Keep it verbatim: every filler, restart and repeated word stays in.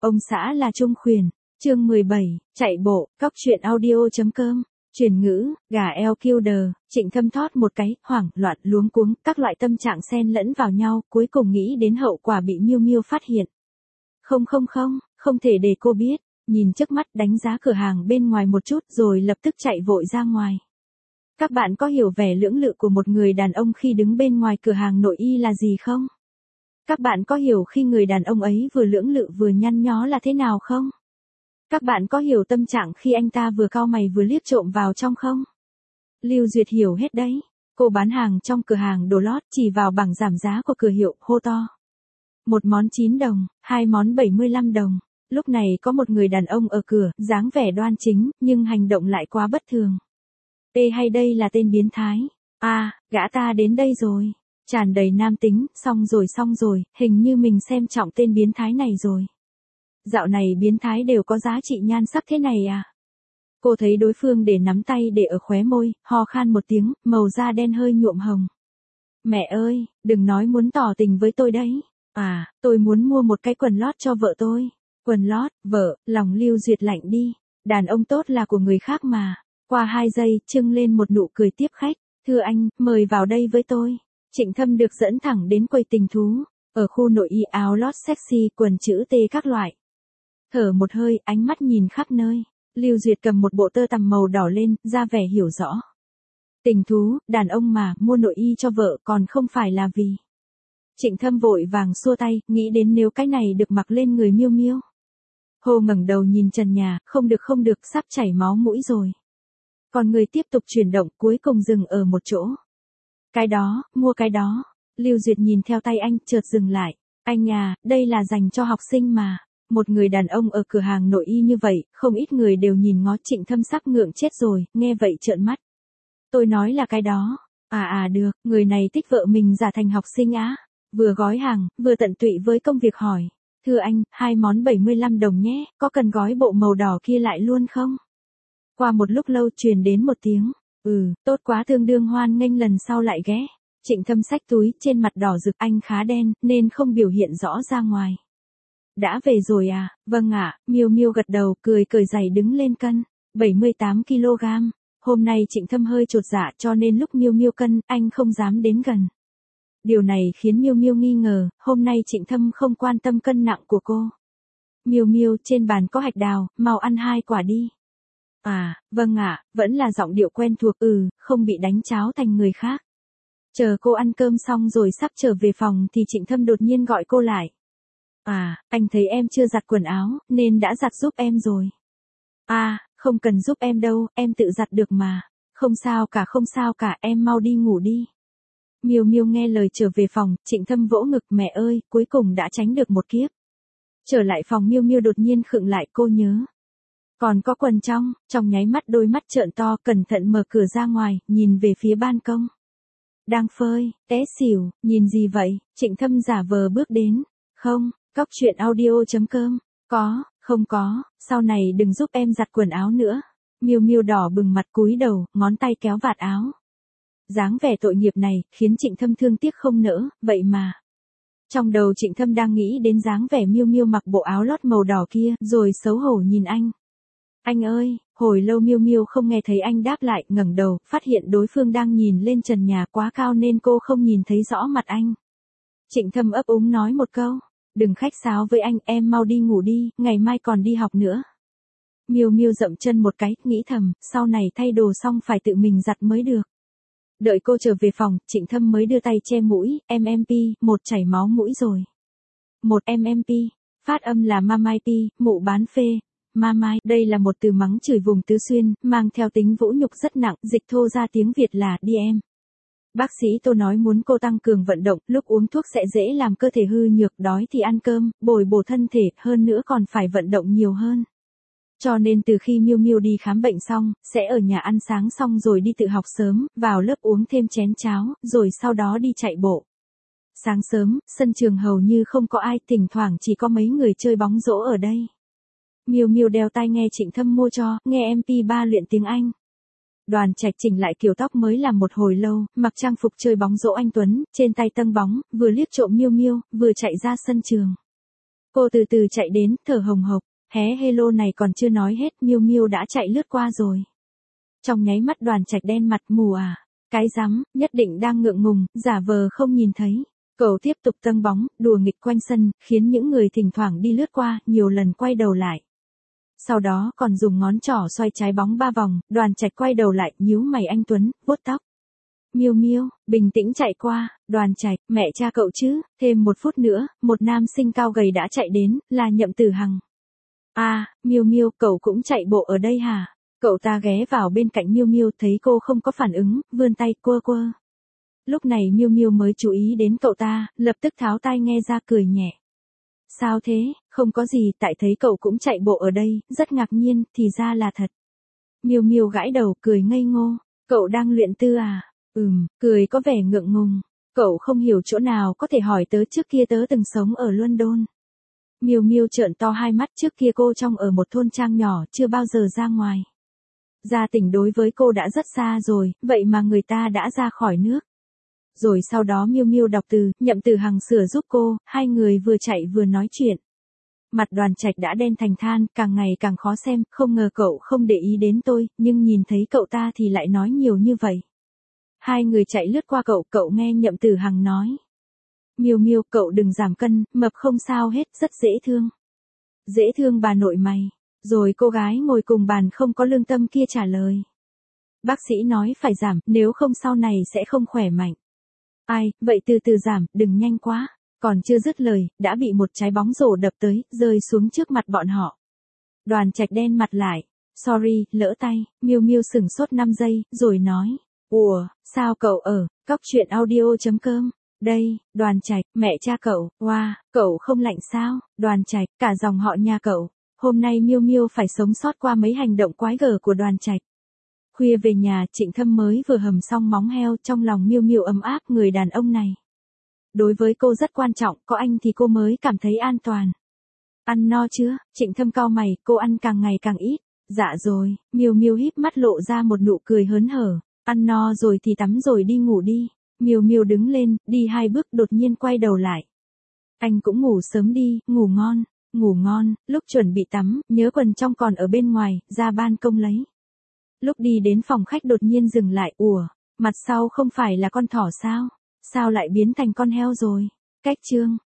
Ông xã là Trung Khuyển. Chương mười bảy, chạy bộ, cóc truyện audio.com. Truyền ngữ, gà eo killer, Trịnh Thâm thót một cái, hoảng, loạn, luống cuống, các loại tâm trạng xen lẫn vào nhau, cuối cùng nghĩ đến hậu quả bị Miêu Miêu phát hiện. Không không không, không thể để cô biết, nhìn trước mắt đánh giá cửa hàng bên ngoài một chút rồi lập tức chạy vội ra ngoài. Các bạn có hiểu vẻ lưỡng lự của một người đàn ông khi đứng bên ngoài cửa hàng nội y là gì không? Các bạn có hiểu khi người đàn ông ấy vừa lưỡng lự vừa nhăn nhó là thế nào không? Các bạn có hiểu tâm trạng khi anh ta vừa cau mày vừa liếc trộm vào trong không? Lưu Duyệt hiểu hết đấy. Cô bán hàng trong cửa hàng đồ lót chỉ vào bảng giảm giá của cửa hiệu, hô to. Một món chín đồng, hai món bảy mươi lăm đồng. Lúc này có một người đàn ông ở cửa, dáng vẻ đoan chính, nhưng hành động lại quá bất thường. Ê hay đây là tên biến thái. À, gã ta đến đây rồi. Tràn đầy nam tính, xong rồi xong rồi, hình như mình xem trọng tên biến thái này rồi. Dạo này biến thái đều có giá trị nhan sắc thế này à? Cô thấy đối phương để nắm tay để ở khóe môi, ho khan một tiếng, màu da đen hơi nhuộm hồng. Mẹ ơi, đừng nói muốn tỏ tình với tôi đấy. À, tôi muốn mua một cái quần lót cho vợ tôi. Quần lót, vợ, lòng Lưu Duyệt lạnh đi. Đàn ông tốt là của người khác mà. Qua hai giây, trưng lên một nụ cười tiếp khách. Thưa anh, mời vào đây với tôi. Trịnh Thâm được dẫn thẳng đến quầy tình thú. Ở khu nội y, áo lót sexy, quần chữ T các loại. Thở một hơi, ánh mắt nhìn khắp nơi. Lưu Duyệt cầm một bộ tơ tằm màu đỏ lên, ra vẻ hiểu rõ. Tình thú, đàn ông mà, mua nội y cho vợ còn không phải là vì. Trịnh Thâm vội vàng xua tay, nghĩ đến nếu cái này được mặc lên người Miêu Miêu. Hồ ngẩng đầu nhìn trần nhà, không được không được, sắp chảy máu mũi rồi. Còn người tiếp tục chuyển động, cuối cùng dừng ở một chỗ. Cái đó, mua cái đó. Lưu Duyệt nhìn theo tay anh, chợt dừng lại. Anh à, đây là dành cho học sinh mà. Một người đàn ông ở cửa hàng nội y như vậy, không ít người đều nhìn ngó Trịnh Thâm sắp ngượng chết rồi, nghe vậy trợn mắt. Tôi nói là cái đó. À à được, người này thích vợ mình giả thành học sinh á. Vừa gói hàng, vừa tận tụy với công việc hỏi. Thưa anh, hai món bảy mươi lăm đồng nhé, có cần gói bộ màu đỏ kia lại luôn không? Qua một lúc lâu truyền đến một tiếng. Ừ, tốt quá, tương đương hoan nghênh, lần sau lại ghé. Trịnh Thâm xách túi, trên mặt đỏ rực, anh khá đen, nên không biểu hiện rõ ra ngoài. Đã về rồi à? Vâng ạ, Miêu Miêu gật đầu, cười cởi giày đứng lên cân. bảy mươi tám ki lô gam. Hôm nay Trịnh Thâm hơi chột dạ cho nên lúc Miêu Miêu cân, anh không dám đến gần. Điều này khiến Miêu Miêu nghi ngờ, hôm nay Trịnh Thâm không quan tâm cân nặng của cô. Miêu Miêu, trên bàn có hạch đào, mau ăn hai quả đi. À, vâng ạ, vẫn là giọng điệu quen thuộc, ừ, không bị đánh cháo thành người khác. Chờ cô ăn cơm xong rồi sắp trở về phòng thì Trịnh Thâm đột nhiên gọi cô lại. À, anh thấy em chưa giặt quần áo, nên đã giặt giúp em rồi. À, không cần giúp em đâu, em tự giặt được mà. Không sao cả không sao cả, em mau đi ngủ đi. Miêu Miêu nghe lời trở về phòng, Trịnh Thâm vỗ ngực, mẹ ơi, cuối cùng đã tránh được một kiếp. Trở lại phòng, Miêu Miêu đột nhiên khựng lại, cô nhớ. Còn có quần trong, trong nháy mắt đôi mắt trợn to, cẩn thận mở cửa ra ngoài, nhìn về phía ban công. Đang phơi, té xỉu, nhìn gì vậy? Trịnh Thâm giả vờ bước đến. Không, cóc truyện audio.com. Có, không có, sau này đừng giúp em giặt quần áo nữa. Miêu Miêu đỏ bừng mặt cúi đầu, ngón tay kéo vạt áo. Dáng vẻ tội nghiệp này, khiến Trịnh Thâm thương tiếc không nỡ, vậy mà. Trong đầu Trịnh Thâm đang nghĩ đến dáng vẻ Miêu Miêu mặc bộ áo lót màu đỏ kia, rồi xấu hổ nhìn anh. Anh ơi, hồi lâu Miêu Miêu không nghe thấy anh đáp lại, ngẩng đầu, phát hiện đối phương đang nhìn lên trần nhà quá cao nên cô không nhìn thấy rõ mặt anh. Trịnh Thâm ấp úng nói một câu, đừng khách sáo với anh, em mau đi ngủ đi, ngày mai còn đi học nữa. Miêu Miêu dậm chân một cái, nghĩ thầm, sau này thay đồ xong phải tự mình giặt mới được. Đợi cô trở về phòng, Trịnh Thâm mới đưa tay che mũi, em em pi, một chảy máu mũi rồi. Một em em pi, phát âm là mamai pi, mụ bán phê. Mamai, đây là một từ mắng chửi vùng Tứ Xuyên, mang theo tính vũ nhục rất nặng, dịch thô ra tiếng Việt là đi em. Bác sĩ Tô nói muốn cô tăng cường vận động, lúc uống thuốc sẽ dễ làm cơ thể hư nhược, đói thì ăn cơm, bồi bổ thân thể, hơn nữa còn phải vận động nhiều hơn. Cho nên từ khi Miêu Miêu đi khám bệnh xong, sẽ ở nhà ăn sáng xong rồi đi tự học sớm, vào lớp uống thêm chén cháo, rồi sau đó đi chạy bộ. Sáng sớm, sân trường hầu như không có ai, thỉnh thoảng chỉ có mấy người chơi bóng rổ ở đây. Miêu Miêu đeo tai nghe Trịnh Thâm mua cho, nghe em pê ba luyện tiếng Anh. Đoàn Trạch chỉnh lại kiểu tóc mới làm một hồi lâu, mặc trang phục chơi bóng rổ anh tuấn, trên tay tâng bóng, vừa liếc trộm Miêu Miêu, vừa chạy ra sân trường. Cô từ từ chạy đến, thở hồng hộc, hé hello này còn chưa nói hết, Miu Miu đã chạy lướt qua rồi. Trong nháy mắt Đoàn Trạch đen mặt, mù à, cái rắm, nhất định đang ngượng ngùng, giả vờ không nhìn thấy. Cậu tiếp tục dâng bóng, đùa nghịch quanh sân, khiến những người thỉnh thoảng đi lướt qua, nhiều lần quay đầu lại. Sau đó còn dùng ngón trỏ xoay trái bóng ba vòng, Đoàn Trạch quay đầu lại, nhíu mày anh Tuấn, vuốt tóc. Miu Miu, bình tĩnh chạy qua, Đoàn Trạch, mẹ cha cậu chứ, thêm một phút nữa, một nam sinh cao gầy đã chạy đến, là Nhậm Tử Hằng. À, Miu Miu, cậu cũng chạy bộ ở đây hả? Cậu ta ghé vào bên cạnh Miu Miu, thấy cô không có phản ứng, vươn tay quơ quơ. Lúc này Miu Miu mới chú ý đến cậu ta, lập tức tháo tai nghe ra cười nhẹ. Sao thế, không có gì, tại thấy cậu cũng chạy bộ ở đây, rất ngạc nhiên, thì ra là thật. Miu Miu gãi đầu, cười ngây ngô, cậu đang luyện tư à? Ừm, cười có vẻ ngượng ngùng. Cậu không hiểu chỗ nào có thể hỏi tớ, trước kia tớ từng sống ở London. Miu Miu trợn to hai mắt, trước kia cô trông ở một thôn trang nhỏ, chưa bao giờ ra ngoài. Ra tỉnh đối với cô đã rất xa rồi, vậy mà người ta đã ra khỏi nước. Rồi sau đó Miu Miu đọc từ, Nhậm Tử Hằng sửa giúp cô, hai người vừa chạy vừa nói chuyện. Mặt Đoàn Trạch đã đen thành than, càng ngày càng khó xem, không ngờ cậu không để ý đến tôi, nhưng nhìn thấy cậu ta thì lại nói nhiều như vậy. Hai người chạy lướt qua cậu, cậu nghe Nhậm Tử Hằng nói. Miu Miu, cậu đừng giảm cân, mập không sao hết, rất dễ thương. Dễ thương bà nội mày. Rồi cô gái ngồi cùng bàn không có lương tâm kia trả lời. Bác sĩ nói phải giảm, nếu không sau này sẽ không khỏe mạnh. Ai, vậy từ từ giảm, đừng nhanh quá. Còn chưa dứt lời, đã bị một trái bóng rổ đập tới, rơi xuống trước mặt bọn họ. Đoàn Trạch đen mặt lại. Sorry, lỡ tay. Miu Miu sửng sốt năm giây, rồi nói. Ủa, sao cậu ở, cóc truyện audio chấm com. Đây, Đoàn Trạch, mẹ cha cậu, wow, cậu không lạnh sao? Đoàn Trạch, cả dòng họ nhà cậu. Hôm nay Miu Miu phải sống sót qua mấy hành động quái gở của Đoàn Trạch. Khuya về nhà, Trịnh Thâm mới vừa hầm xong móng heo, trong lòng Miu Miu ấm áp, người đàn ông này. Đối với cô rất quan trọng, có anh thì cô mới cảm thấy an toàn. Ăn no chưa? Trịnh Thâm cau mày, cô ăn càng ngày càng ít. Dạ rồi, Miu Miu híp mắt lộ ra một nụ cười hớn hở. Ăn no rồi thì tắm rồi đi ngủ đi. Miu Miu đứng lên, đi hai bước đột nhiên quay đầu lại. Anh cũng ngủ sớm đi, ngủ ngon, ngủ ngon, lúc chuẩn bị tắm, nhớ quần trong còn ở bên ngoài, ra ban công lấy. Lúc đi đến phòng khách đột nhiên dừng lại, ủa, mặt sau không phải là con thỏ sao? Sao lại biến thành con heo rồi? Cách chương.